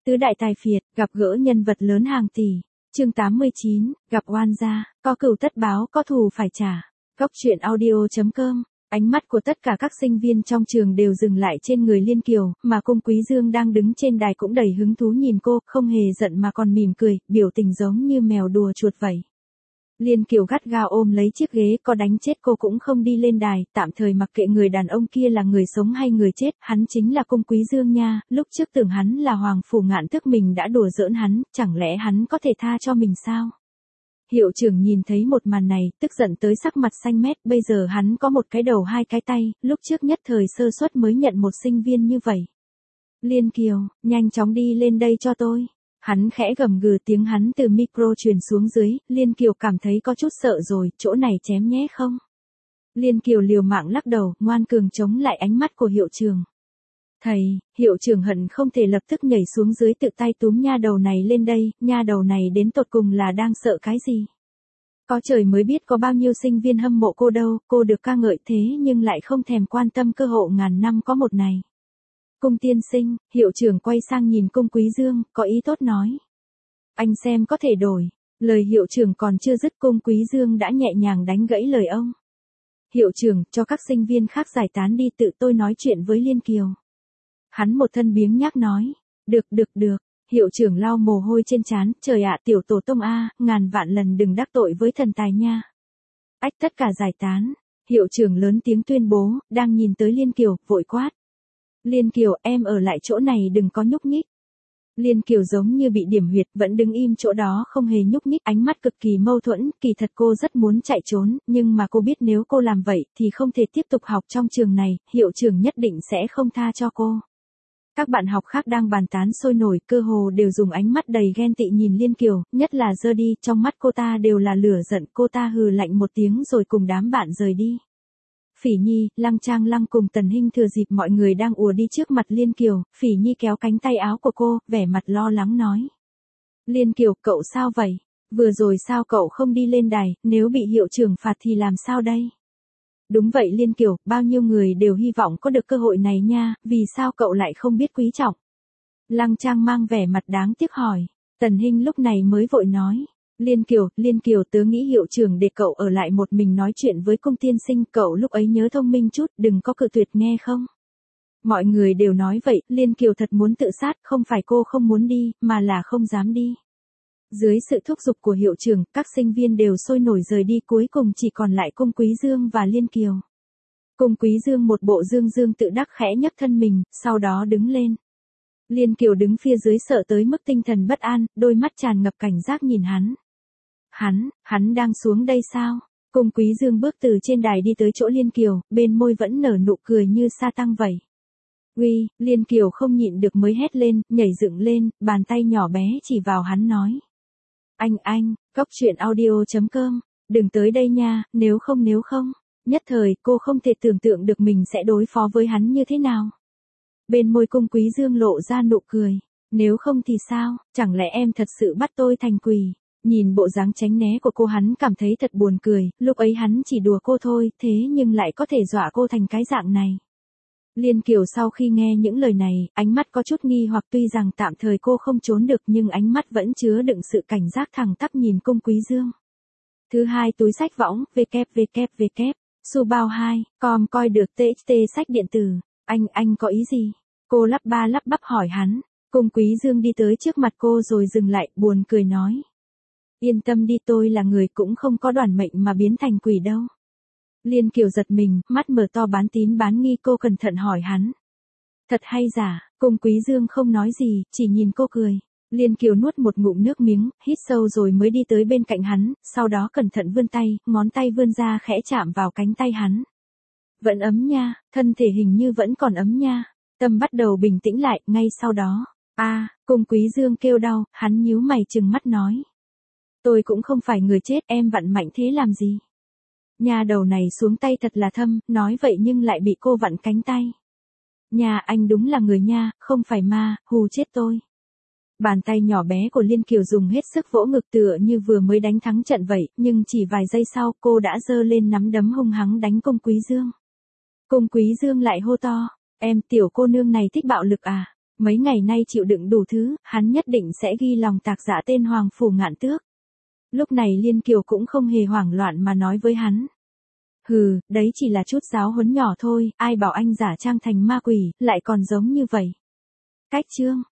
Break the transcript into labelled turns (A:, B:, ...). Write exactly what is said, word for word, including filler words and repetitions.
A: Tứ đại tài phiệt, gặp gỡ nhân vật lớn hàng tỷ. Chương tám mươi chín, gặp oan gia, có cừu tất báo, có thù phải trả. Góc truyện audio chấm com. Ánh mắt của tất cả các sinh viên trong trường đều dừng lại trên người Liên Kiều, mà Cung Quý Dương đang đứng trên đài cũng đầy hứng thú nhìn cô, không hề giận mà còn mỉm cười, biểu tình giống như mèo đùa chuột vậy. Liên Kiều gắt gao ôm lấy chiếc ghế, có đánh chết cô cũng không đi lên đài, tạm thời mặc kệ người đàn ông kia là người sống hay người chết, hắn chính là Cung Quý Dương nha, lúc trước tưởng hắn là Hoàng Phủ Ngạn Tước mình đã đùa giỡn hắn, chẳng lẽ hắn có thể tha cho mình sao? Hiệu trưởng nhìn thấy một màn này, tức giận tới sắc mặt xanh mét, bây giờ hắn có một cái đầu hai cái tay, lúc trước nhất thời sơ suất mới nhận một sinh viên như vậy. Liên Kiều, nhanh chóng đi lên đây cho tôi. Hắn khẽ gầm gừ, tiếng hắn từ micro truyền xuống dưới, Liên Kiều cảm thấy có chút sợ rồi, chỗ này chém nhé không? Liên Kiều liều mạng lắc đầu, ngoan cường chống lại ánh mắt của hiệu trưởng. Thầy, hiệu trưởng hận không thể lập tức nhảy xuống dưới tự tay túm nha đầu này lên đây, nha đầu này đến tột cùng là đang sợ cái gì? Có trời mới biết có bao nhiêu sinh viên hâm mộ cô đâu, cô được ca ngợi thế nhưng lại không thèm quan tâm cơ hội ngàn năm có một này. Cung tiên sinh, hiệu trưởng quay sang nhìn Cung Quý Dương, có ý tốt nói. Anh xem có thể đổi. Lời hiệu trưởng còn chưa dứt, Cung Quý Dương đã nhẹ nhàng đánh gãy lời ông. Hiệu trưởng, cho các sinh viên khác giải tán đi, tự tôi nói chuyện với Liên Kiều. Hắn một thân biếng nhác nói. Được được được. Hiệu trưởng lau mồ hôi trên trán, trời ạ, tiểu tổ tông a, ngàn vạn lần đừng đắc tội với thần tài nha. Ách, tất cả giải tán. Hiệu trưởng lớn tiếng tuyên bố, đang nhìn tới Liên Kiều, vội quát. Liên Kiều, em ở lại chỗ này đừng có nhúc nhích. Liên Kiều giống như bị điểm huyệt, vẫn đứng im chỗ đó không hề nhúc nhích, ánh mắt cực kỳ mâu thuẫn, kỳ thật cô rất muốn chạy trốn, nhưng mà cô biết nếu cô làm vậy thì không thể tiếp tục học trong trường này, hiệu trưởng nhất định sẽ không tha cho cô. Các bạn học khác đang bàn tán sôi nổi, cơ hồ đều dùng ánh mắt đầy ghen tị nhìn Liên Kiều, nhất là Jody, trong mắt cô ta đều là lửa giận, cô ta hừ lạnh một tiếng rồi cùng đám bạn rời đi. Phỉ Nhi, Lăng Trang Lăng cùng Tần Hinh thừa dịp mọi người đang ùa đi trước mặt Liên Kiều, Phỉ Nhi kéo cánh tay áo của cô, vẻ mặt lo lắng nói. Liên Kiều, cậu sao vậy? Vừa rồi sao cậu không đi lên đài, nếu bị hiệu trưởng phạt thì làm sao đây? Đúng vậy Liên Kiều, bao nhiêu người đều hy vọng có được cơ hội này nha, vì sao cậu lại không biết quý trọng? Lăng Trang mang vẻ mặt đáng tiếc hỏi. Tần Hinh lúc này mới vội nói. Liên Kiều, Liên Kiều tớ nghĩ hiệu trưởng để cậu ở lại một mình nói chuyện với Cung tiên sinh, cậu lúc ấy nhớ thông minh chút, đừng có cự tuyệt nghe không? Mọi người đều nói vậy, Liên Kiều thật muốn tự sát, không phải cô không muốn đi, mà là không dám đi. Dưới sự thúc giục của hiệu trưởng, các sinh viên đều sôi nổi rời đi, cuối cùng chỉ còn lại Cung Quý Dương và Liên Kiều. Cung Quý Dương một bộ dương dương tự đắc khẽ nhấc thân mình, sau đó đứng lên. Liên Kiều đứng phía dưới sợ tới mức tinh thần bất an, đôi mắt tràn ngập cảnh giác nhìn hắn. Hắn, hắn đang xuống đây sao? Cung Quý Dương bước từ trên đài đi tới chỗ Liên Kiều, bên môi vẫn nở nụ cười như sa tăng vậy. Uy, Liên Kiều không nhịn được mới hét lên, nhảy dựng lên, bàn tay nhỏ bé chỉ vào hắn nói. Anh anh, góc truyện audio chấm com, đừng tới đây nha, nếu không nếu không. Nhất thời, cô không thể tưởng tượng được mình sẽ đối phó với hắn như thế nào. Bên môi Cung Quý Dương lộ ra nụ cười. Nếu không thì sao, chẳng lẽ em thật sự bắt tôi thành quỷ? Nhìn bộ dáng tránh né của cô hắn cảm thấy thật buồn cười, lúc ấy hắn chỉ đùa cô thôi, thế nhưng lại có thể dọa cô thành cái dạng này. Liên Kiều sau khi nghe những lời này, ánh mắt có chút nghi hoặc, tuy rằng tạm thời cô không trốn được nhưng ánh mắt vẫn chứa đựng sự cảnh giác thẳng tắp nhìn Cung Quý Dương. Thứ hai, túi sách võng, www, su bao hai, com coi được txt sách điện tử. Anh, anh có ý gì? Cô lắp ba lắp bắp hỏi hắn. Cung Quý Dương đi tới trước mặt cô rồi dừng lại, buồn cười nói. Yên tâm đi, tôi là người cũng không có đoản mệnh mà biến thành quỷ đâu. Liên Kiều giật mình, mắt mở to bán tín bán nghi, cô cẩn thận hỏi hắn. Thật hay giả? Cung Quý Dương không nói gì, chỉ nhìn cô cười. Liên Kiều nuốt một ngụm nước miếng, hít sâu rồi mới đi tới bên cạnh hắn, sau đó cẩn thận vươn tay, ngón tay vươn ra khẽ chạm vào cánh tay hắn. Vẫn ấm nha, thân thể hình như vẫn còn ấm nha. Tâm bắt đầu bình tĩnh lại, ngay sau đó. A, à, Cung Quý Dương kêu đau, hắn nhíu mày trừng mắt nói. Tôi cũng không phải người chết, em vặn mạnh thế làm gì? Nhà đầu này xuống tay thật là thâm, nói vậy nhưng lại bị cô vặn cánh tay. Nhà anh đúng là người nha, không phải ma, hù chết tôi. Bàn tay nhỏ bé của Liên Kiều dùng hết sức vỗ ngực tựa như vừa mới đánh thắng trận vậy, nhưng chỉ vài giây sau cô đã giơ lên nắm đấm hung hăng đánh Cung Quý Dương. Cung Quý Dương lại hô to, em tiểu cô nương này thích bạo lực à? Mấy ngày nay chịu đựng đủ thứ, hắn nhất định sẽ ghi lòng tạc dạ tên Hoàng Phủ Ngạn Tước. Lúc này Liên Kiều cũng không hề hoảng loạn mà nói với hắn. Hừ, đấy chỉ là chút giáo huấn nhỏ thôi, ai bảo anh giả trang thành ma quỷ, lại còn giống như vậy. Cách chương.